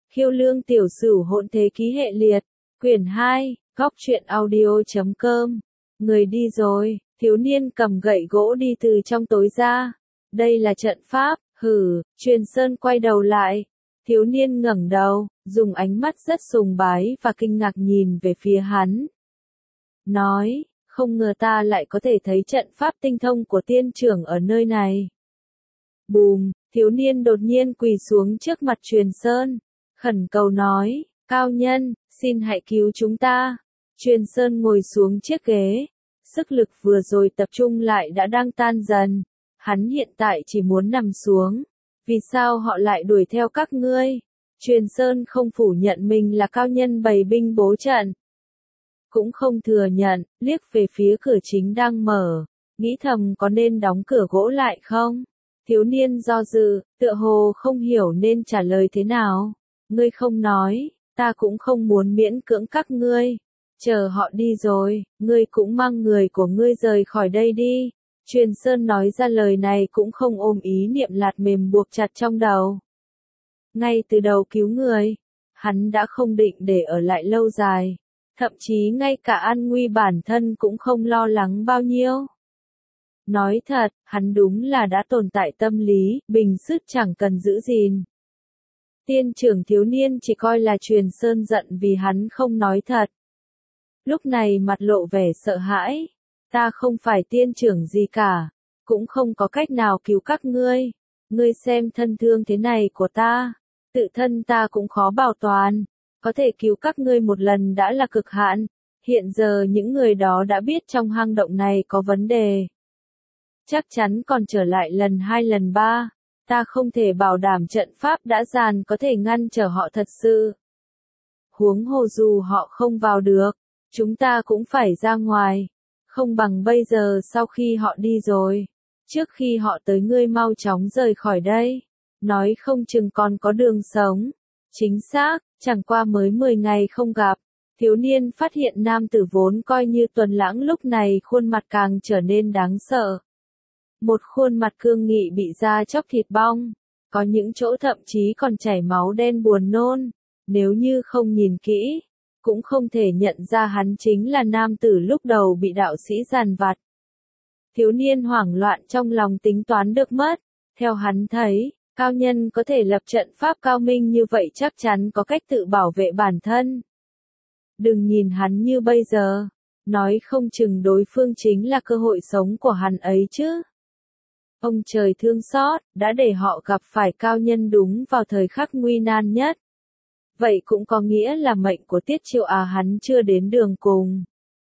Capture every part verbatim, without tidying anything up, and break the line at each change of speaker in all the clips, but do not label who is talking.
Khiêu lương tiểu sửu hỗn thế ký hệ liệt, quyển hai, góc truyện audio.com. Người đi rồi, thiếu niên cầm gậy gỗ đi từ trong tối ra. Đây là trận pháp, hử, Truyền Sơn quay đầu lại. Thiếu niên ngẩng đầu, dùng ánh mắt rất sùng bái và kinh ngạc nhìn về phía hắn. Nói, không ngờ ta lại có thể thấy trận pháp tinh thông của tiên trưởng ở nơi này. Bùm, thiếu niên đột nhiên quỳ xuống trước mặt Truyền Sơn, khẩn cầu nói, cao nhân, xin hãy cứu chúng ta. Truyền Sơn ngồi xuống chiếc ghế, sức lực vừa rồi tập trung lại đã đang tan dần, hắn hiện tại chỉ muốn nằm xuống. Vì sao họ lại đuổi theo các ngươi? Truyền Sơn không phủ nhận mình là cao nhân bày binh bố trận. Cũng không thừa nhận, liếc về phía cửa chính đang mở, nghĩ thầm có nên đóng cửa gỗ lại không? Thiếu niên do dự, tựa hồ không hiểu nên trả lời thế nào. Ngươi không nói, ta cũng không muốn miễn cưỡng các ngươi. Chờ họ đi rồi, ngươi cũng mang người của ngươi rời khỏi đây đi. Truyền Sơn nói ra lời này cũng không ôm ý niệm lạt mềm buộc chặt trong đầu. Ngay từ đầu cứu người, hắn đã không định để ở lại lâu dài. Thậm chí ngay cả an nguy bản thân cũng không lo lắng bao nhiêu. Nói thật, hắn đúng là đã tồn tại tâm lý, bình sức chẳng cần giữ gìn. Tiên trưởng thiếu niên chỉ coi là Truyền Sơn giận vì hắn không nói thật. Lúc này mặt lộ vẻ sợ hãi. Ta không phải tiên trưởng gì cả, cũng không có cách nào cứu các ngươi. Ngươi xem thân thương thế này của ta, tự thân ta cũng khó bảo toàn. Có thể cứu các ngươi một lần đã là cực hạn. Hiện giờ những người đó đã biết trong hang động này có vấn đề. Chắc chắn còn trở lại lần hai lần ba. Ta không thể bảo đảm trận pháp đã dàn có thể ngăn trở họ thật sự. Huống hồ dù họ không vào được, chúng ta cũng phải ra ngoài. Không bằng bây giờ sau khi họ đi rồi. Trước khi họ tới ngươi mau chóng rời khỏi đây. Nói không chừng còn có đường sống. Chính xác, chẳng qua mới mười ngày không gặp. Thiếu niên phát hiện nam tử vốn coi như tuần lãng lúc này khuôn mặt càng trở nên đáng sợ. Một khuôn mặt cương nghị bị da chóc thịt bong. Có những chỗ thậm chí còn chảy máu đen buồn nôn. Nếu như không nhìn kỹ, cũng không thể nhận ra hắn chính là nam tử lúc đầu bị đạo sĩ giàn vặt. Thiếu niên hoảng loạn trong lòng tính toán được mất. Theo hắn thấy, cao nhân có thể lập trận pháp cao minh như vậy chắc chắn có cách tự bảo vệ bản thân. Đừng nhìn hắn như bây giờ, nói không chừng đối phương chính là cơ hội sống của hắn ấy chứ. Ông trời thương xót, đã để họ gặp phải cao nhân đúng vào thời khắc nguy nan nhất. Vậy cũng có nghĩa là mệnh của Tiết Chiêu Á hắn chưa đến đường cùng.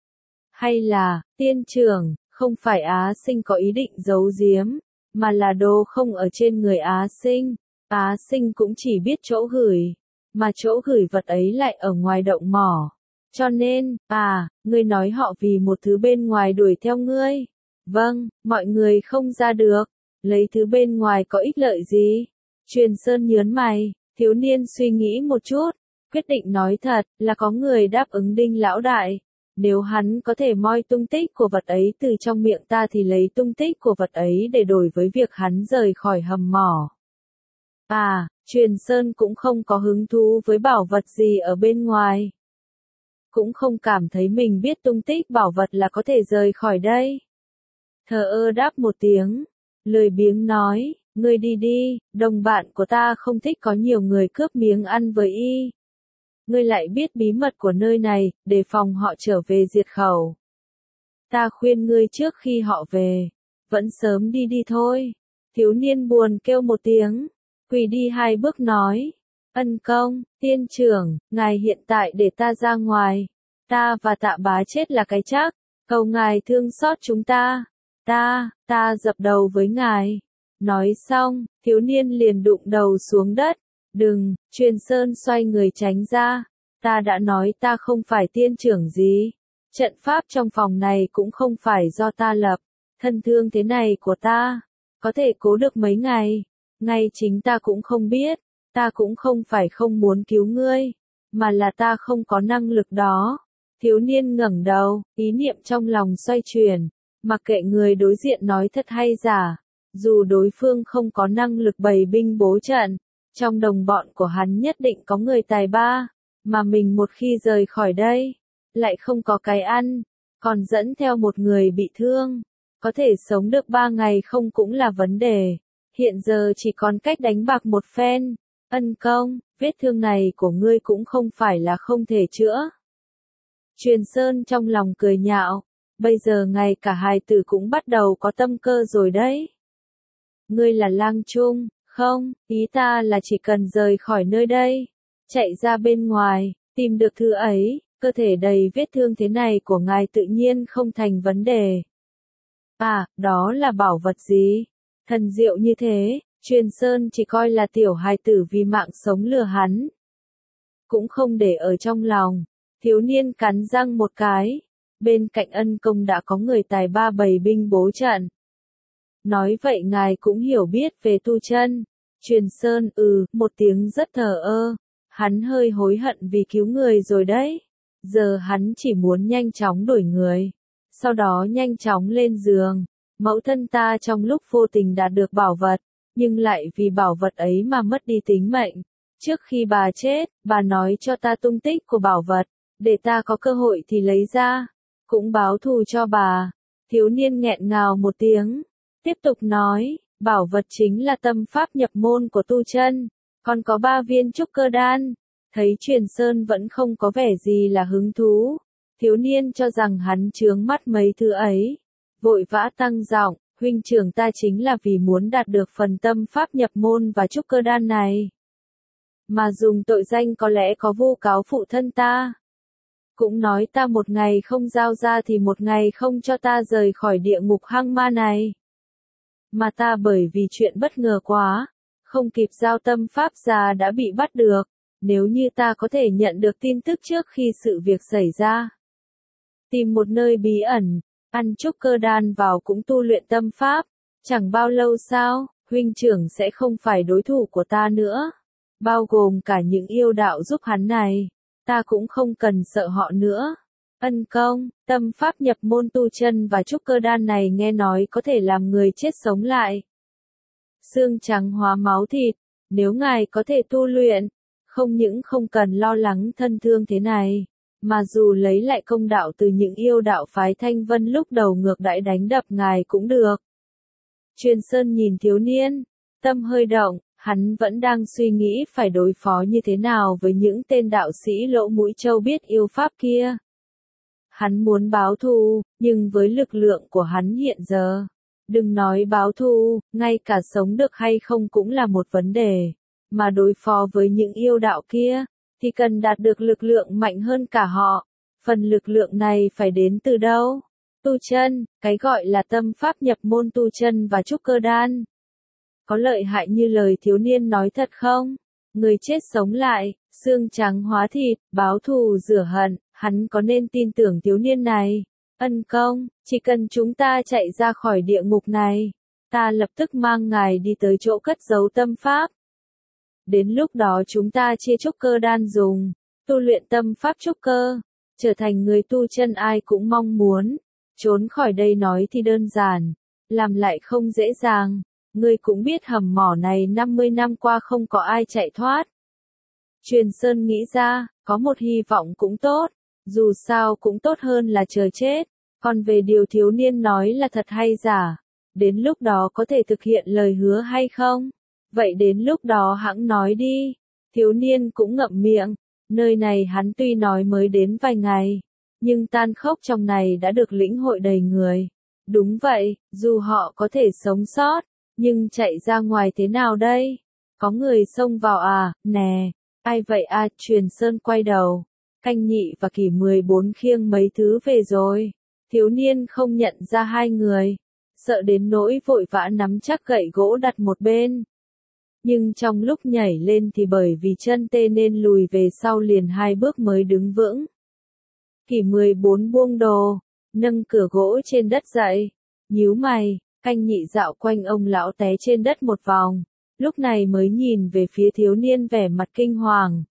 Hay là, tiên trưởng, không phải Á Sinh có ý định giấu giếm, mà là đồ không ở trên người Á Sinh. Á Sinh cũng chỉ biết chỗ gửi, mà chỗ gửi vật ấy lại ở ngoài động mỏ. Cho nên, à, ngươi nói họ vì một thứ bên ngoài đuổi theo ngươi. Vâng, mọi người không ra được, lấy thứ bên ngoài có ích lợi gì? Truyền Sơn nhớn mày, thiếu niên suy nghĩ một chút, quyết định nói thật, là có người đáp ứng Đinh lão đại. Nếu hắn có thể moi tung tích của vật ấy từ trong miệng ta thì lấy tung tích của vật ấy để đổi với việc hắn rời khỏi hầm mỏ. À, Truyền Sơn cũng không có hứng thú với bảo vật gì ở bên ngoài. Cũng không cảm thấy mình biết tung tích bảo vật là có thể rời khỏi đây. Thờ ơ đáp một tiếng, lười biếng nói, ngươi đi đi, đồng bạn của ta không thích có nhiều người cướp miếng ăn với y. Ngươi lại biết bí mật của nơi này, đề phòng họ trở về diệt khẩu. Ta khuyên ngươi trước khi họ về, vẫn sớm đi đi thôi. Thiếu niên buồn kêu một tiếng, quỳ đi hai bước nói, ân công, tiên trưởng, ngài hiện tại để ta ra ngoài. Ta và Tạ Bá chết là cái chắc, cầu ngài thương xót chúng ta. Ta, ta dập đầu với ngài. Nói xong, thiếu niên liền đụng đầu xuống đất. Đừng, Truyền Sơn xoay người tránh ra. Ta đã nói ta không phải tiên trưởng gì. Trận pháp trong phòng này cũng không phải do ta lập. Thân thương thế này của ta, có thể cố được mấy ngày. Ngay chính ta cũng không biết. Ta cũng không phải không muốn cứu ngươi, mà là ta không có năng lực đó. Thiếu niên ngẩng đầu, ý niệm trong lòng xoay chuyển. Mặc kệ người đối diện nói thật hay giả, dù đối phương không có năng lực bày binh bố trận, Trong đồng bọn của hắn nhất định có người tài ba, mà mình một khi rời khỏi đây, lại không có cái ăn, còn dẫn theo một người bị thương, có thể sống được ba ngày không cũng là vấn đề. Hiện giờ chỉ còn cách đánh bạc một phen. Ân công, vết thương này của ngươi cũng không phải là không thể chữa. Truyền Sơn trong lòng cười nhạo, bây giờ ngay cả hài tử cũng bắt đầu có tâm cơ rồi đấy. Ngươi là lang trung, không, ý ta là chỉ cần rời khỏi nơi đây, chạy ra bên ngoài, tìm được thứ ấy, cơ thể đầy vết thương thế này của ngài tự nhiên không thành vấn đề. À, đó là bảo vật gì? Thần diệu như thế, Truyền Sơn chỉ coi là tiểu hài tử vì mạng sống lừa hắn. Cũng không để ở trong lòng, thiếu niên cắn răng một cái, bên cạnh ân công đã có người tài ba bày binh bố trận. Nói vậy ngài cũng hiểu biết về tu chân. Truyền Sơn ừ, một tiếng rất thờ ơ, hắn hơi hối hận vì cứu người rồi đấy. Giờ hắn chỉ muốn nhanh chóng đổi người, sau đó nhanh chóng lên giường. Mẫu thân ta trong lúc vô tình đạt được bảo vật, nhưng lại vì bảo vật ấy mà mất đi tính mệnh. Trước khi bà chết, bà nói cho ta tung tích của bảo vật, để ta có cơ hội thì lấy ra, cũng báo thù cho bà. Thiếu niên nghẹn ngào một tiếng, tiếp tục nói, bảo vật chính là tâm pháp nhập môn của tu chân, còn có ba viên trúc cơ đan. Thấy Truyền Sơn vẫn không có vẻ gì là hứng thú, thiếu niên cho rằng hắn chướng mắt mấy thứ ấy, vội vã tăng giọng, huynh trưởng ta chính là vì muốn đạt được phần tâm pháp nhập môn và trúc cơ đan này, mà dùng tội danh có lẽ có vu cáo phụ thân ta. Cũng nói ta một ngày không giao ra thì một ngày không cho ta rời khỏi địa ngục hang ma này. Mà ta bởi vì chuyện bất ngờ quá, không kịp giao tâm pháp ra đã bị bắt được. Nếu như ta có thể nhận được tin tức trước khi sự việc xảy ra, tìm một nơi bí ẩn, ăn trúc cơ đan vào cũng tu luyện tâm pháp, chẳng bao lâu sao, huynh trưởng sẽ không phải đối thủ của ta nữa. Bao gồm cả những yêu đạo giúp hắn này, ta cũng không cần sợ họ nữa. Ân công, tâm pháp nhập môn tu chân và trúc cơ đan này nghe nói có thể làm người chết sống lại. Xương trắng hóa máu thịt, nếu ngài có thể tu luyện, không những không cần lo lắng thân thương thế này, mà dù lấy lại công đạo từ những yêu đạo phái Thanh Vân lúc đầu ngược đãi đánh đập ngài cũng được. Truyền Sơn nhìn thiếu niên, tâm hơi động, hắn vẫn đang suy nghĩ phải đối phó như thế nào với những tên đạo sĩ lỗ mũi trâu biết yêu pháp kia. Hắn muốn báo thù, nhưng với lực lượng của hắn hiện giờ, đừng nói báo thù, ngay cả sống được hay không cũng là một vấn đề. Mà đối phó với những yêu đạo kia, thì cần đạt được lực lượng mạnh hơn cả họ. Phần lực lượng này phải đến từ đâu? Tu chân, cái gọi là tâm pháp nhập môn tu chân và trúc cơ đan. Có lợi hại như lời thiếu niên nói thật không? Người chết sống lại, xương trắng hóa thịt, báo thù rửa hận, hắn có nên tin tưởng thiếu niên này? Ân công, chỉ cần chúng ta chạy ra khỏi địa ngục này, ta lập tức mang ngài đi tới chỗ cất giấu tâm pháp. Đến lúc đó chúng ta chia trúc cơ đan dùng, tu luyện tâm pháp trúc cơ, trở thành người tu chân ai cũng mong muốn. Trốn khỏi đây nói thì đơn giản, làm lại không dễ dàng. Ngươi cũng biết hầm mỏ này năm mươi năm qua không có ai chạy thoát. Truyền Sơn nghĩ ra, có một hy vọng cũng tốt, dù sao cũng tốt hơn là chờ chết. Còn về điều thiếu niên nói là thật hay giả, đến lúc đó có thể thực hiện lời hứa hay không? Vậy đến lúc đó hãng nói đi. Thiếu niên cũng ngậm miệng, nơi này hắn tuy nói mới đến vài ngày, nhưng tan khốc trong này đã được lĩnh hội đầy người. Đúng vậy, dù họ có thể sống sót, nhưng chạy ra ngoài thế nào đây? Có người xông vào à, nè, ai vậy à? Truyền Sơn quay đầu, Canh Nhị và Kỷ mười bốn khiêng mấy thứ về rồi. Thiếu niên không nhận ra hai người, sợ đến nỗi vội vã nắm chắc gậy gỗ đặt một bên. Nhưng trong lúc nhảy lên thì bởi vì chân tê nên lùi về sau liền hai bước mới đứng vững. Kỷ mười bốn buông đồ, nâng cửa gỗ trên đất dậy, nhíu mày, Canh Nhị dạo quanh ông lão té trên đất một vòng, lúc này mới nhìn về phía thiếu niên vẻ mặt kinh hoàng.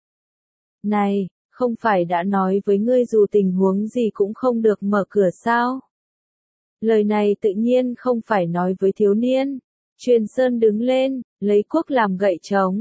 Này, không phải đã nói với ngươi dù tình huống gì cũng không được mở cửa sao? Lời này tự nhiên không phải nói với thiếu niên. Truyền Sơn đứng lên, lấy cuốc làm gậy trống,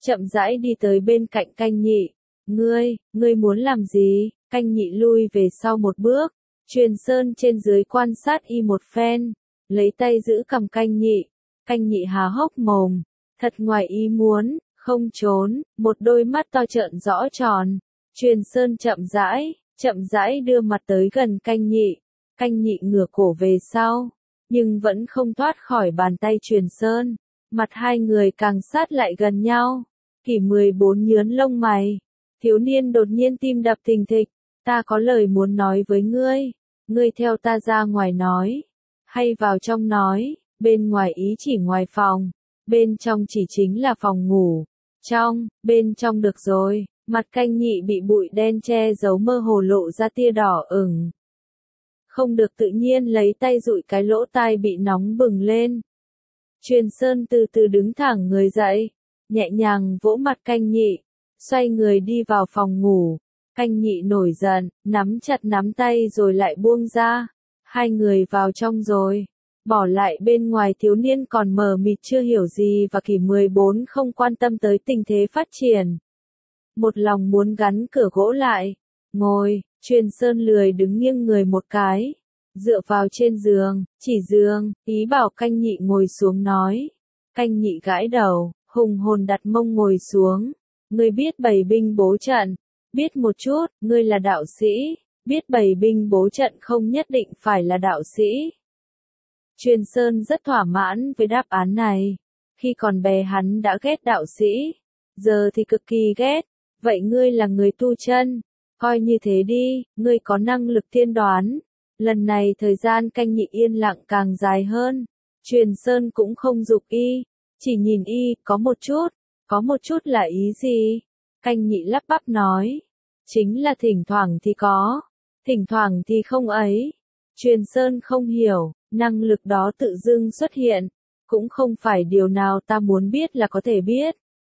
chậm rãi đi tới bên cạnh Canh Nhị. Ngươi, ngươi muốn làm gì? Canh Nhị lui về sau một bước. Truyền Sơn trên dưới quan sát y một phen, lấy tay giữ cằm Canh Nhị. Canh Nhị há hốc mồm, thật ngoài ý muốn, không trốn, một đôi mắt to trợn rõ tròn. Truyền Sơn chậm rãi, chậm rãi đưa mặt tới gần Canh Nhị. Canh Nhị ngửa cổ về sau, nhưng vẫn không thoát khỏi bàn tay Truyền Sơn. Mặt hai người càng sát lại gần nhau. Kỷ mười bốn nhướn lông mày. Thiếu niên đột nhiên tim đập thình thịch. Ta có lời muốn nói với ngươi. Ngươi theo ta ra ngoài nói. Hay vào trong nói. Bên ngoài ý chỉ ngoài phòng. Bên trong chỉ chính là phòng ngủ. Trong, bên trong được rồi. Mặt Canh Nhị bị bụi đen che giấu mơ hồ lộ ra tia đỏ ửng. Không được tự nhiên lấy tay dụi cái lỗ tai bị nóng bừng lên. Truyền Sơn từ từ đứng thẳng người dậy, nhẹ nhàng vỗ mặt Canh Nhị, xoay người đi vào phòng ngủ. Canh Nhị nổi giận, nắm chặt nắm tay rồi lại buông ra. Hai người vào trong rồi, bỏ lại bên ngoài thiếu niên còn mờ mịt chưa hiểu gì và Kỷ mười bốn không quan tâm tới tình thế phát triển. Một lòng muốn gắn cửa gỗ lại. Ngồi, Truyền Sơn lười đứng nghiêng người một cái. Dựa vào trên giường, chỉ giường, ý bảo Canh Nhị ngồi xuống nói. Canh Nhị gãi đầu, hùng hồn đặt mông ngồi xuống. Ngươi biết bày binh bố trận, biết một chút, ngươi là đạo sĩ, biết bày binh bố trận không nhất định phải là đạo sĩ. Truyền Sơn rất thỏa mãn với đáp án này. Khi còn bé hắn đã ghét đạo sĩ, giờ thì cực kỳ ghét. Vậy ngươi là người tu chân, coi như thế đi, ngươi có năng lực tiên đoán. Lần này thời gian Canh Nhị yên lặng càng dài hơn. Truyền Sơn cũng không giục y, chỉ nhìn y, có một chút, có một chút là ý gì? Canh Nhị lắp bắp nói, chính là thỉnh thoảng thì có, thỉnh thoảng thì không ấy. Truyền Sơn không hiểu, năng lực đó tự dưng xuất hiện, cũng không phải điều nào ta muốn biết là có thể biết.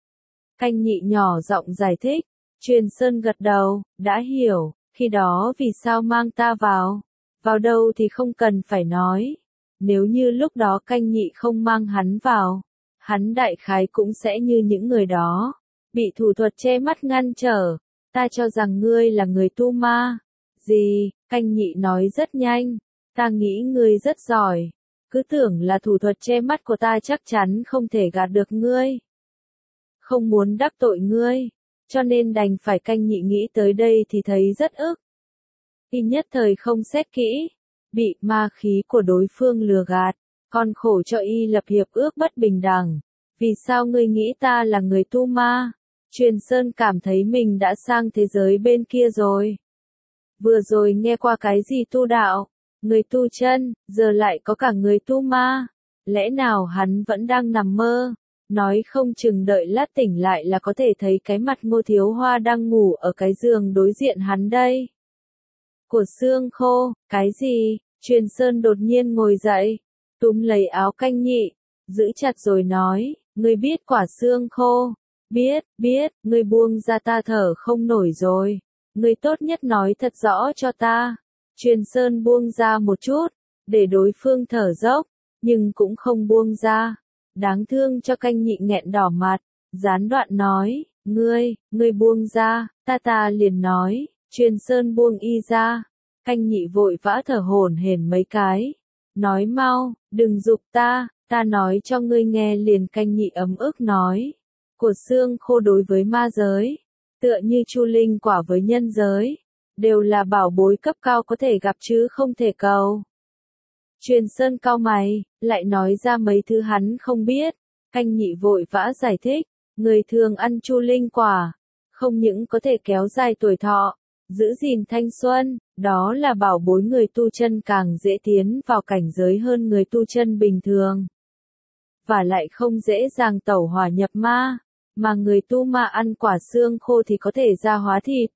Canh Nhị nhỏ giọng giải thích, Truyền Sơn gật đầu, đã hiểu, khi đó vì sao mang ta vào, vào đâu thì không cần phải nói. Nếu như lúc đó Canh Nhị không mang hắn vào, hắn đại khái cũng sẽ như những người đó, bị thủ thuật che mắt ngăn trở. Ta cho rằng ngươi là người tu ma. Gì? Canh Nhị nói rất nhanh, ta nghĩ ngươi rất giỏi, cứ tưởng là thủ thuật che mắt của ta chắc chắn không thể gạt được ngươi. Không muốn đắc tội ngươi, cho nên đành phải. Canh Nhị nghĩ tới đây thì thấy rất ức. Y nhất thời không xét kỹ, bị ma khí của đối phương lừa gạt, còn khổ cho y lập hiệp ước bất bình đẳng. Vì sao ngươi nghĩ ta là người tu ma? Truyền Sơn cảm thấy mình đã sang thế giới bên kia rồi. Vừa rồi nghe qua cái gì tu đạo, người tu chân, giờ lại có cả người tu ma. Lẽ nào hắn vẫn đang nằm mơ? Nói không chừng đợi lát tỉnh lại là có thể thấy cái mặt Ngô Thiếu Hoa đang ngủ ở cái giường đối diện hắn đây. Của xương khô, cái gì? Truyền Sơn đột nhiên ngồi dậy, túm lấy áo Canh Nhị, giữ chặt rồi nói, ngươi biết quả xương khô? Biết, biết, ngươi buông ra ta thở không nổi rồi. Ngươi tốt nhất nói thật rõ cho ta. Truyền Sơn buông ra một chút, để đối phương thở dốc, nhưng cũng không buông ra. Đáng thương cho Canh Nhị nghẹn đỏ mặt, gián đoạn nói, ngươi, ngươi buông ra, ta ta liền nói. Truyền Sơn buông y ra. Canh Nhị vội vã thở hổn hển mấy cái, nói mau, đừng giục ta, ta nói cho ngươi nghe liền. Canh Nhị ấm ức nói, của xương khô đối với ma giới, tựa như chu linh quả với nhân giới, đều là bảo bối cấp cao có thể gặp chứ không thể cầu. Truyền Sơn cau mày, lại nói ra mấy thứ hắn không biết. Canh Nhị vội vã giải thích, người thường ăn chu linh quả, không những có thể kéo dài tuổi thọ, giữ gìn thanh xuân, đó là bảo bối người tu chân càng dễ tiến vào cảnh giới hơn người tu chân bình thường. Và lại không dễ dàng tẩu hỏa nhập ma, mà người tu ma ăn quả xương khô thì có thể gia hóa thịt,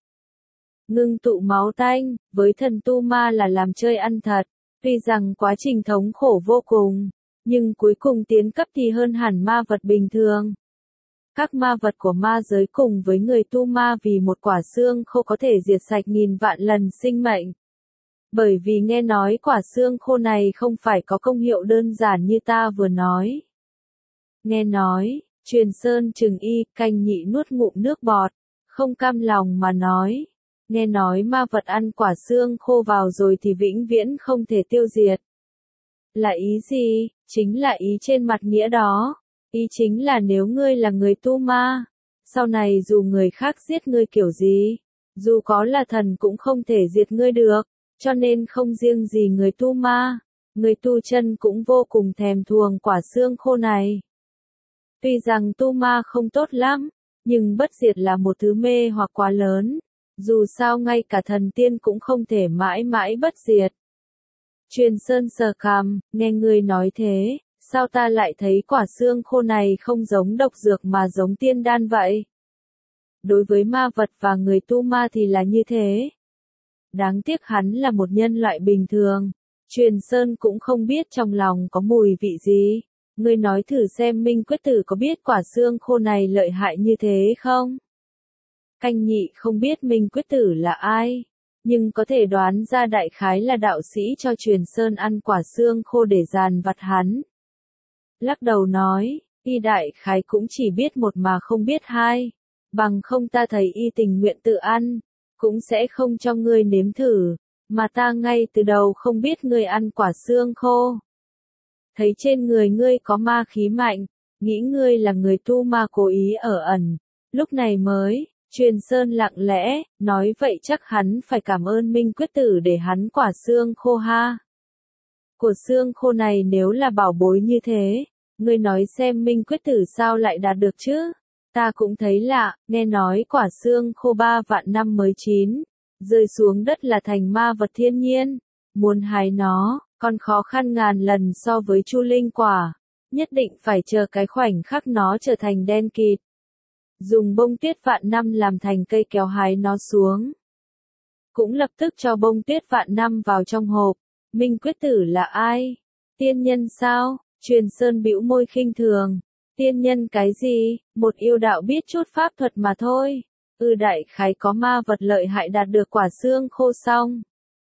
ngưng tụ máu tanh, với thần tu ma là làm chơi ăn thật. Tuy rằng quá trình thống khổ vô cùng, nhưng cuối cùng tiến cấp thì hơn hẳn ma vật bình thường. Các ma vật của ma giới cùng với người tu ma vì một quả xương khô có thể diệt sạch nghìn vạn lần sinh mệnh. Bởi vì nghe nói quả xương khô này không phải có công hiệu đơn giản như ta vừa nói. Nghe nói, Truyền Sơn trừng y, Canh Nhị nuốt ngụm nước bọt, không cam lòng mà nói. Nghe nói ma vật ăn quả xương khô vào rồi thì vĩnh viễn không thể tiêu diệt. Là ý gì? Chính là ý trên mặt nghĩa đó. Ý chính là nếu ngươi là người tu ma, sau này dù người khác giết ngươi kiểu gì, dù có là thần cũng không thể diệt ngươi được, cho nên không riêng gì người tu ma, người tu chân cũng vô cùng thèm thuồng quả xương khô này. Tuy rằng tu ma không tốt lắm, nhưng bất diệt là một thứ mê hoặc quá lớn, dù sao ngay cả thần tiên cũng không thể mãi mãi bất diệt. Truyền Sơn sờ cằm, nghe ngươi nói thế, sao ta lại thấy quả xương khô này không giống độc dược mà giống tiên đan vậy? Đối với ma vật và người tu ma thì là như thế. Đáng tiếc hắn là một nhân loại bình thường. Truyền Sơn cũng không biết trong lòng có mùi vị gì. Ngươi nói thử xem Minh Quyết Tử có biết quả xương khô này lợi hại như thế không? Canh Nhị không biết Minh Quyết Tử là ai, nhưng có thể đoán ra đại khái là đạo sĩ cho Truyền Sơn ăn quả xương khô để dàn vặt hắn. Lắc đầu nói, y đại khái cũng chỉ biết một mà không biết hai, bằng không ta thấy y tình nguyện tự ăn, cũng sẽ không cho ngươi nếm thử, mà ta ngay từ đầu không biết ngươi ăn quả xương khô. Thấy trên người ngươi có ma khí mạnh, nghĩ ngươi là người tu ma cố ý ở ẩn, lúc này mới, Truyền Sơn lặng lẽ, nói vậy chắc hắn phải cảm ơn Minh Quyết Tử để hắn quả xương khô ha. Của xương khô này nếu là bảo bối như thế, ngươi nói xem Minh Quyết Tử sao lại đạt được chứ? Ta cũng thấy lạ, nghe nói quả xương khô ba vạn năm mới chín, rơi xuống đất là thành ma vật thiên nhiên, muốn hái nó, còn khó khăn ngàn lần so với chu linh quả, nhất định phải chờ cái khoảnh khắc nó trở thành đen kịt. Dùng bông tuyết vạn năm làm thành cây kéo hái nó xuống. Cũng lập tức cho bông tuyết vạn năm vào trong hộp. Minh Quyết Tử là ai? Tiên nhân sao? Truyền Sơn bĩu môi khinh thường. Tiên nhân cái gì? Một yêu đạo biết chút pháp thuật mà thôi. Ư đại khái có ma vật lợi hại đạt được quả xương khô xong.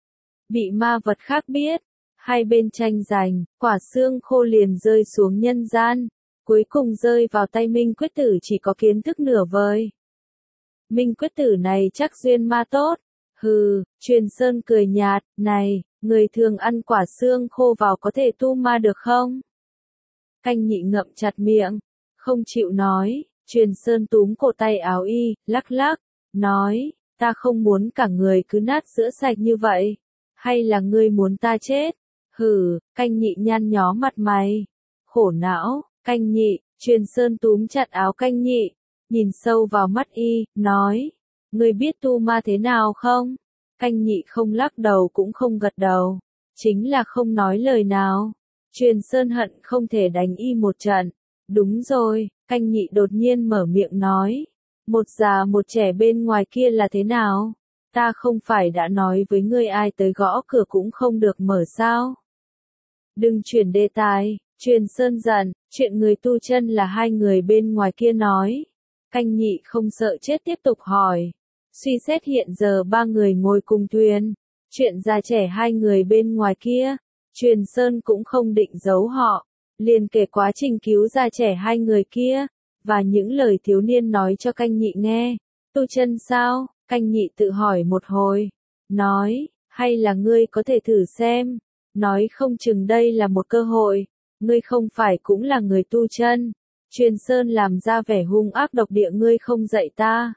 Bị ma vật khác biết. Hai bên tranh giành, quả xương khô liền rơi xuống nhân gian. Cuối cùng rơi vào tay Minh Quyết Tử chỉ có kiến thức nửa vời. Minh Quyết Tử này chắc duyên ma tốt. Hừ, Truyền Sơn cười nhạt, này, người thường ăn quả xương khô vào có thể tu ma được không? Canh Nhị ngậm chặt miệng, không chịu nói. Truyền Sơn túm cổ tay áo y, lắc lắc, nói, ta không muốn cả người cứ nát sữa sạch như vậy. Hay là ngươi muốn ta chết? Hừ, Canh Nhị nhăn nhó mặt mày. Khổ não, Canh Nhị, Truyền Sơn túm chặt áo Canh Nhị, nhìn sâu vào mắt y, nói, ngươi biết tu ma thế nào không? Canh Nhị không lắc đầu cũng không gật đầu, chính là không nói lời nào. Truyền Sơn hận không thể đánh y một trận. Đúng rồi, Canh Nhị đột nhiên mở miệng nói, một già một trẻ bên ngoài kia là thế nào? Ta không phải đã nói với ngươi ai tới gõ cửa cũng không được mở sao? Đừng chuyển đề tài. Truyền Sơn giận, chuyện người tu chân là hai người bên ngoài kia nói. Canh Nhị không sợ chết tiếp tục hỏi. Suy xét hiện giờ ba người ngồi cùng thuyền. Chuyện già trẻ hai người bên ngoài kia. Truyền Sơn cũng không định giấu họ. Liền kể quá trình cứu già trẻ hai người kia. Và những lời thiếu niên nói cho Canh Nhị nghe. Tu chân sao? Canh Nhị tự hỏi một hồi. Nói, hay là ngươi có thể thử xem. Nói không chừng đây là một cơ hội. Ngươi không phải cũng là người tu chân. Truyền Sơn làm ra vẻ hung ác độc địa, ngươi không dạy ta.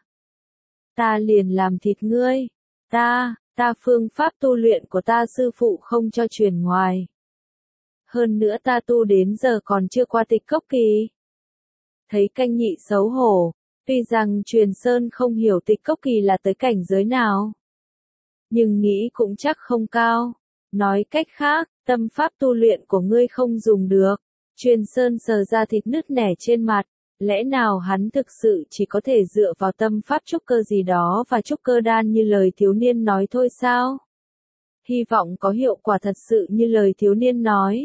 Ta liền làm thịt ngươi. Ta, ta phương pháp tu luyện của ta sư phụ không cho truyền ngoài. Hơn nữa ta tu đến giờ còn chưa qua tịch cốc kỳ. Thấy Canh Nhị xấu hổ, tuy rằng Truyền Sơn không hiểu tịch cốc kỳ là tới cảnh giới nào. Nhưng nghĩ cũng chắc không cao. Nói cách khác, tâm pháp tu luyện của ngươi không dùng được. Truyền Sơn sờ ra thịt nứt nẻ trên mặt. Lẽ nào hắn thực sự chỉ có thể dựa vào tâm pháp trúc cơ gì đó và trúc cơ đan như lời thiếu niên nói thôi sao? Hy vọng có hiệu quả thật sự như lời thiếu niên nói.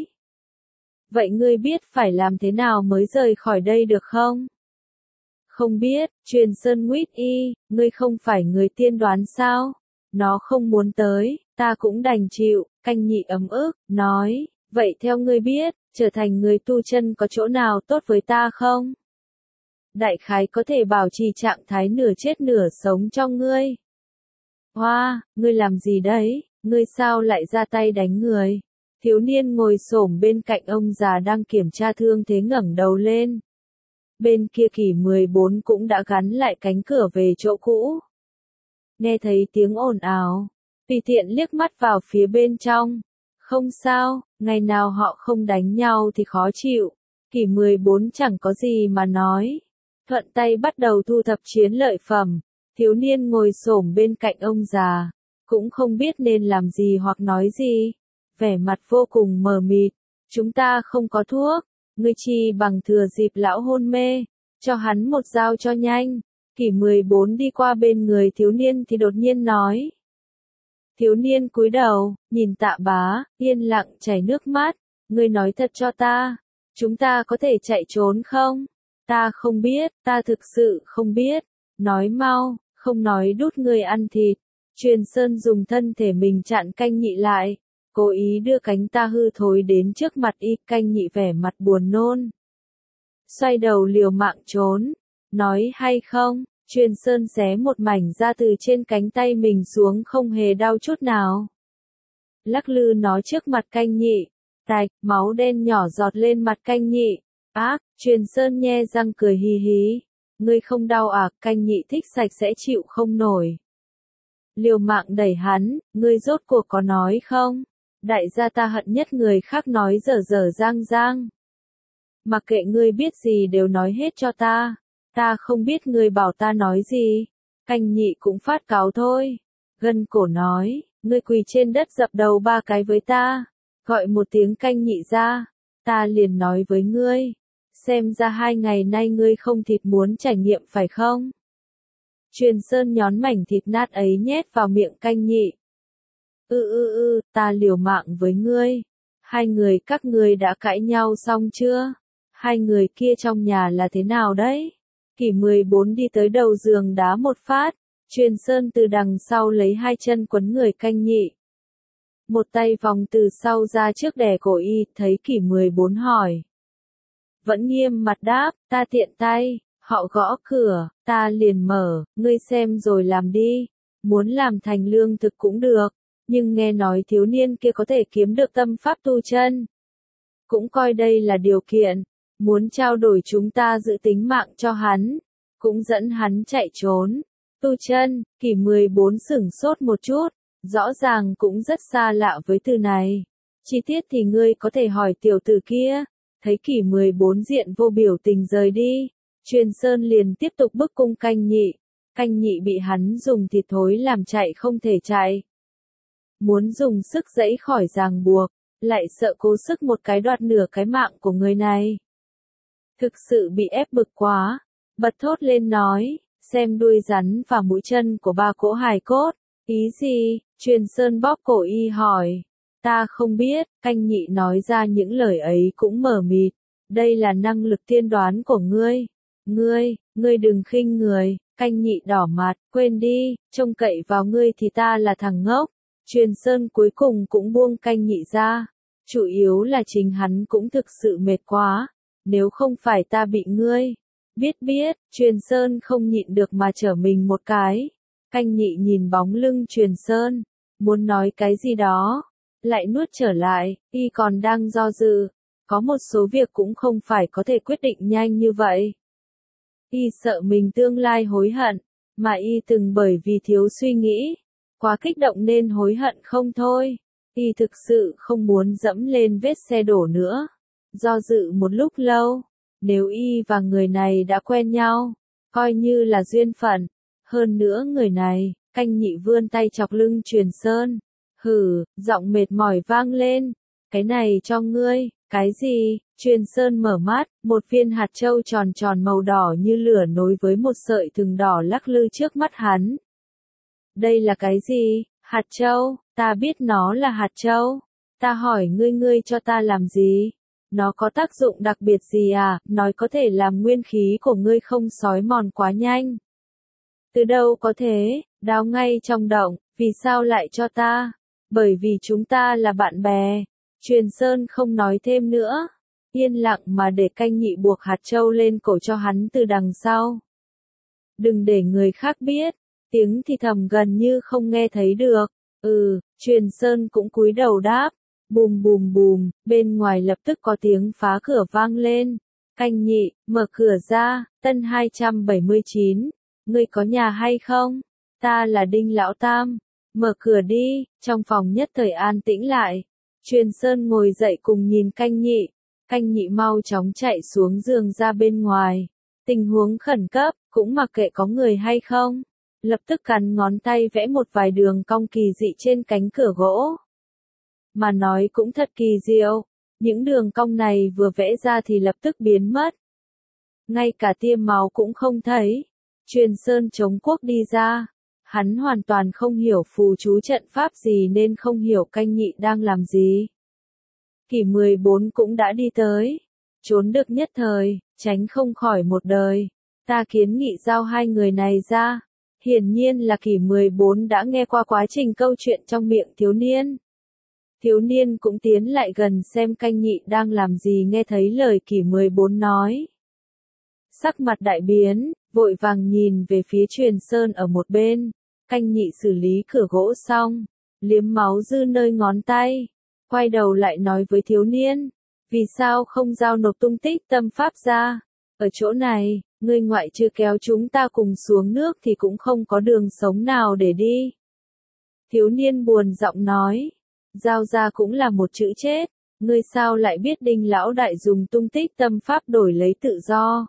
Vậy ngươi biết phải làm thế nào mới rời khỏi đây được không? Không biết, Truyền Sơn nguyết y, ngươi không phải người tiên đoán sao? Nó không muốn tới, ta cũng đành chịu. Canh Nhị ấm ức, nói, vậy theo ngươi biết, trở thành người tu chân có chỗ nào tốt với ta không? đại khái có thể bảo trì trạng thái nửa chết nửa sống cho ngươi. Hoa, ngươi làm gì đấy, ngươi sao lại ra tay đánh người? Thiếu niên ngồi xổm bên cạnh ông già đang kiểm tra thương thế ngẩng đầu lên. Bên kia Kỷ mười bốn cũng đã gắn lại cánh cửa về chỗ cũ. Nghe thấy tiếng ồn ào, tùy tiện liếc mắt vào phía bên trong. Không sao, ngày nào họ không đánh nhau thì khó chịu. Kỷ mười bốn chẳng có gì mà nói. Thuận tay bắt đầu thu thập chiến lợi phẩm. Thiếu niên ngồi xổm bên cạnh ông già, cũng không biết nên làm gì hoặc nói gì. Vẻ mặt vô cùng mờ mịt. Chúng ta không có thuốc. Ngươi chi bằng thừa dịp lão hôn mê, cho hắn một dao cho nhanh. Kỷ mười bốn đi qua bên người thiếu niên thì đột nhiên nói. Thiếu niên cúi đầu, nhìn Tạ Bá, yên lặng chảy nước mắt. Ngươi nói thật cho ta, chúng ta có thể chạy trốn không? Ta không biết, ta thực sự không biết. Nói mau, không nói đút ngươi ăn thịt. Truyền Sơn dùng thân thể mình chặn Canh Nhị lại. Cố ý đưa cánh ta hư thối đến trước mặt y. Canh Nhị vẻ mặt buồn nôn. Xoay đầu liều mạng trốn. Nói hay không, Truyền Sơn xé một mảnh ra từ trên cánh tay mình xuống không hề đau chút nào. Lắc lư nó trước mặt Canh Nhị. Tạch, máu đen nhỏ giọt lên mặt Canh Nhị. Ác, Truyền Sơn nhe răng cười hì hí. Ngươi không đau à? Canh Nhị thích sạch sẽ chịu không nổi. Liều mạng đẩy hắn, ngươi rốt cuộc có nói không? Đại gia ta hận nhất người khác nói dở dở giang giang. Mặc kệ ngươi biết gì đều nói hết cho ta. Ta không biết ngươi bảo ta nói gì. Canh Nhị cũng phát cáu thôi. Gân cổ nói, ngươi quỳ trên đất dập đầu ba cái với ta. Gọi một tiếng Canh Nhị ra. Ta liền nói với ngươi. Xem ra hai ngày nay ngươi không thịt muốn trải nghiệm phải không? Truyền Sơn nhón mảnh thịt nát ấy nhét vào miệng Canh Nhị. Ừ ừ ừ, ta liều mạng với ngươi. Hai người các ngươi đã cãi nhau xong chưa? Hai người kia trong nhà là thế nào đấy? Kỷ mười bốn đi tới đầu giường đá một phát. Truyền Sơn từ đằng sau lấy hai chân quấn người Canh Nhị. Một tay vòng từ sau ra trước đè cổ y, thấy Kỷ mười bốn hỏi. Vẫn nghiêm mặt đáp, ta tiện tay. Họ gõ cửa, ta liền mở, ngươi xem rồi làm đi. Muốn làm thành lương thực cũng được. Nhưng nghe nói thiếu niên kia có thể kiếm được tâm pháp tu chân. Cũng coi đây là điều kiện. Muốn trao đổi chúng ta giữ tính mạng cho hắn. Cũng dẫn hắn chạy trốn. Tu chân, Kỷ mười bốn sửng sốt một chút. Rõ ràng cũng rất xa lạ với từ này. Chi tiết thì ngươi có thể hỏi tiểu tử kia. Thấy Kỷ mười bốn diện vô biểu tình rời đi. Truyền Sơn liền tiếp tục bức cung Canh Nhị. Canh Nhị bị hắn dùng thịt thối làm chạy không thể chạy. Muốn dùng sức giãy khỏi ràng buộc, lại sợ cố sức một cái đoạt nửa cái mạng của người này. Thực sự bị ép bực quá, bật thốt lên nói, xem đuôi rắn và mũi chân của ba cỗ hài cốt. Ý gì? Truyền Sơn bóp cổ y hỏi. Ta không biết, Canh Nhị nói ra những lời ấy cũng mờ mịt. Đây là năng lực tiên đoán của ngươi. Ngươi, ngươi đừng khinh người. Canh Nhị đỏ mặt, quên đi, trông cậy vào ngươi thì ta là thằng ngốc. Truyền Sơn cuối cùng cũng buông Canh Nhị ra. Chủ yếu là chính hắn cũng thực sự mệt quá. Nếu không phải ta bị ngươi. Biết biết, Truyền Sơn không nhịn được mà trở mình một cái. Canh Nhị nhìn bóng lưng Truyền Sơn. Muốn nói cái gì đó. Lại nuốt trở lại, y còn đang do dự. Có một số việc cũng không phải có thể quyết định nhanh như vậy. Y sợ mình tương lai hối hận. Mà y từng bởi vì thiếu suy nghĩ. Quá kích động nên hối hận không thôi. Y thực sự không muốn dẫm lên vết xe đổ nữa. Do dự một lúc lâu. Nếu y và người này đã quen nhau. Coi như là duyên phận. Hơn nữa người này, Canh Nhị vươn tay chọc lưng Truyền Sơn. Hừ, giọng mệt mỏi vang lên. Cái này cho ngươi. Cái gì? Truyền Sơn mở mắt, một viên hạt châu tròn tròn màu đỏ như lửa nối với một sợi thừng đỏ lắc lư trước mắt hắn. Đây là cái gì? Hạt châu, ta biết nó là hạt châu. Ta hỏi ngươi ngươi cho ta làm gì? Nó có tác dụng đặc biệt gì à? Nói có thể làm nguyên khí của ngươi không xói mòn quá nhanh. Từ đâu có thế? Đào ngay trong động, vì sao lại cho ta? Bởi vì chúng ta là bạn bè. Truyền Sơn không nói thêm nữa. yên lặng mà để Canh Nhị buộc hạt châu lên cổ cho hắn từ đằng sau. Đừng để người khác biết, tiếng thì thầm gần như không nghe thấy được. Ừ, Truyền Sơn cũng cúi đầu đáp. Bùm bùm bùm, bên ngoài lập tức có tiếng phá cửa vang lên. Canh Nhị, mở cửa ra, Tân hai trăm bảy mươi chín. Ngươi có nhà hay không? Ta là Đinh Lão Tam. Mở cửa đi, trong phòng nhất thời an tĩnh lại. Truyền Sơn ngồi dậy cùng nhìn Canh Nhị. Canh Nhị mau chóng chạy xuống giường ra bên ngoài. Tình huống khẩn cấp, cũng mặc kệ có người hay không. Lập tức cắn ngón tay vẽ một vài đường cong kỳ dị trên cánh cửa gỗ. Mà nói cũng thật kỳ diệu, những đường cong này vừa vẽ ra thì lập tức biến mất. Ngay cả tia máu cũng không thấy. Truyền Sơn chống quốc đi ra. Hắn hoàn toàn không hiểu phù chú trận pháp gì nên không hiểu Canh Nhị đang làm gì. Kỷ mười bốn cũng đã đi tới. Trốn được nhất thời, tránh không khỏi một đời. Ta kiến nghị giao hai người này ra. Hiển nhiên là Kỷ mười bốn đã nghe qua quá trình câu chuyện trong miệng thiếu niên. Thiếu niên cũng tiến lại gần xem Canh Nhị đang làm gì, nghe thấy lời Kỷ mười bốn nói. Sắc mặt đại biến, vội vàng nhìn về phía Truyền Sơn ở một bên. Canh Nhị xử lý cửa gỗ xong, liếm máu dư nơi ngón tay, quay đầu lại nói với thiếu niên, vì sao không giao nộp tung tích tâm pháp ra? Ở chỗ này, ngươi ngoại trừ kéo chúng ta cùng xuống nước thì cũng không có đường sống nào để đi. Thiếu niên buồn giọng nói, giao ra cũng là một chữ chết, ngươi sao lại biết Đinh Lão Đại dùng tung tích tâm pháp đổi lấy tự do?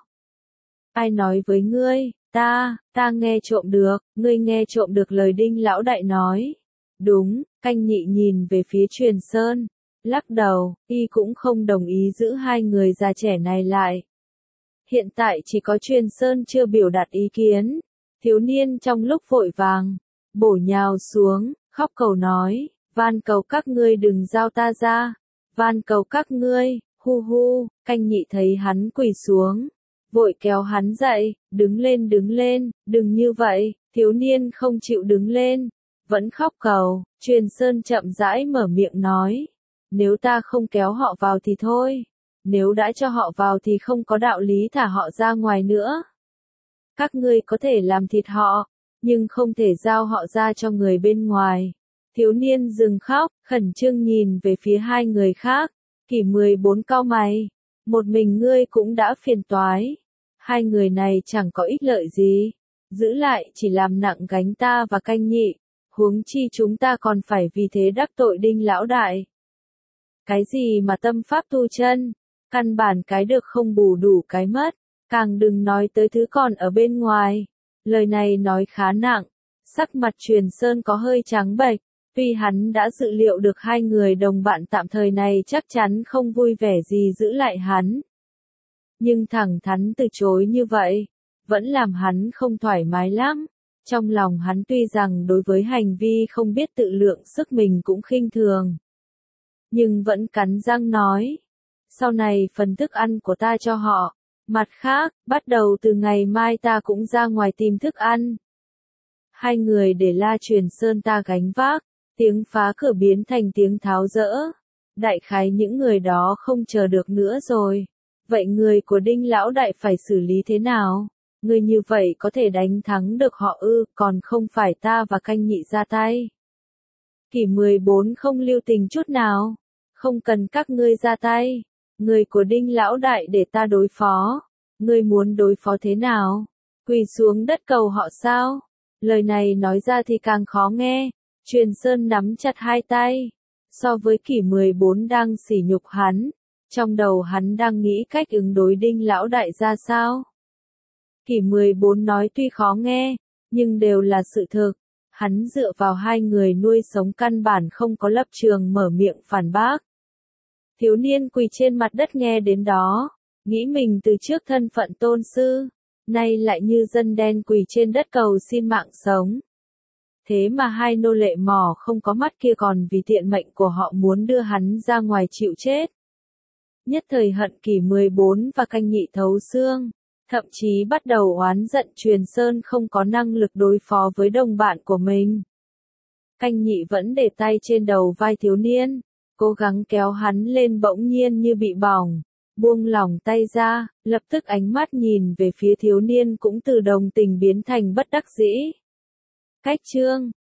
Ai nói với ngươi? Ta, ta nghe trộm được, ngươi nghe trộm được lời Đinh Lão Đại nói. Đúng, Canh Nhị nhìn về phía Truyền Sơn, lắc đầu, y cũng không đồng ý giữ hai người già trẻ này lại. Hiện tại chỉ có Truyền Sơn chưa biểu đạt ý kiến. Thiếu niên trong lúc vội vàng, bổ nhào xuống, khóc cầu nói, van cầu các ngươi đừng giao ta ra, van cầu các ngươi, hu hu. Canh Nhị thấy hắn quỳ xuống, vội kéo hắn dậy, đứng lên đứng lên, đừng như vậy. Thiếu niên không chịu đứng lên, vẫn khóc cầu. Truyền Sơn chậm rãi mở miệng nói, nếu ta không kéo họ vào thì thôi, nếu đã cho họ vào thì không có đạo lý thả họ ra ngoài nữa. Các ngươi có thể làm thịt họ, nhưng không thể giao họ ra cho người bên ngoài. Thiếu niên dừng khóc, khẩn trương nhìn về phía hai người khác. Kỷ mười bốn cau mày, một mình ngươi cũng đã phiền toái. Hai người này chẳng có ích lợi gì, giữ lại chỉ làm nặng gánh ta và Canh Nhị, huống chi chúng ta còn phải vì thế đắc tội Đinh Lão Đại. Cái gì mà tâm pháp tu chân, căn bản cái được không bù đủ cái mất, càng đừng nói tới thứ còn ở bên ngoài. Lời này nói khá nặng, sắc mặt Truyền Sơn có hơi trắng bệch, tuy hắn đã dự liệu được hai người đồng bạn tạm thời này chắc chắn không vui vẻ gì giữ lại hắn. Nhưng thẳng thắn từ chối như vậy, vẫn làm hắn không thoải mái lắm. Trong lòng hắn tuy rằng đối với hành vi không biết tự lượng sức mình cũng khinh thường, nhưng vẫn cắn răng nói, sau này phần thức ăn của ta cho họ, mặt khác, bắt đầu từ ngày mai ta cũng ra ngoài tìm thức ăn. Hai người để la Truyền Sơn ta gánh vác, tiếng phá cửa biến thành tiếng tháo dỡ. Đại khái những người đó không chờ được nữa rồi. Vậy người của Đinh Lão Đại phải xử lý thế nào? Người như vậy có thể đánh thắng được họ ư, còn không phải ta và Canh Nhị ra tay. Kỷ mười bốn không lưu tình chút nào. Không cần các ngươi ra tay. Người của Đinh Lão Đại để ta đối phó. Ngươi muốn đối phó thế nào? Quỳ xuống đất cầu họ sao? Lời này nói ra thì càng khó nghe. Truyền Sơn nắm chặt hai tay. So với Kỷ mười bốn đang sỉ nhục hắn, trong đầu hắn đang nghĩ cách ứng đối Đinh Lão Đại ra sao. Kỷ mười bốn nói tuy khó nghe, nhưng đều là sự thực. Hắn dựa vào hai người nuôi sống căn bản không có lập trường mở miệng phản bác. Thiếu niên quỳ trên mặt đất nghe đến đó, nghĩ mình từ trước thân phận tôn sư, nay lại như dân đen quỳ trên đất cầu xin mạng sống. Thế mà hai nô lệ mỏ không có mắt kia còn vì tiện mệnh của họ muốn đưa hắn ra ngoài chịu chết. Nhất thời hận Kỷ mười bốn và Canh Nhị thấu xương, thậm chí bắt đầu oán giận Truyền Sơn không có năng lực đối phó với đồng bạn của mình. Canh Nhị vẫn để tay trên đầu vai thiếu niên, cố gắng kéo hắn lên, bỗng nhiên như bị bỏng, buông lỏng tay ra, lập tức ánh mắt nhìn về phía thiếu niên cũng từ đồng tình biến thành bất đắc dĩ. Cách chương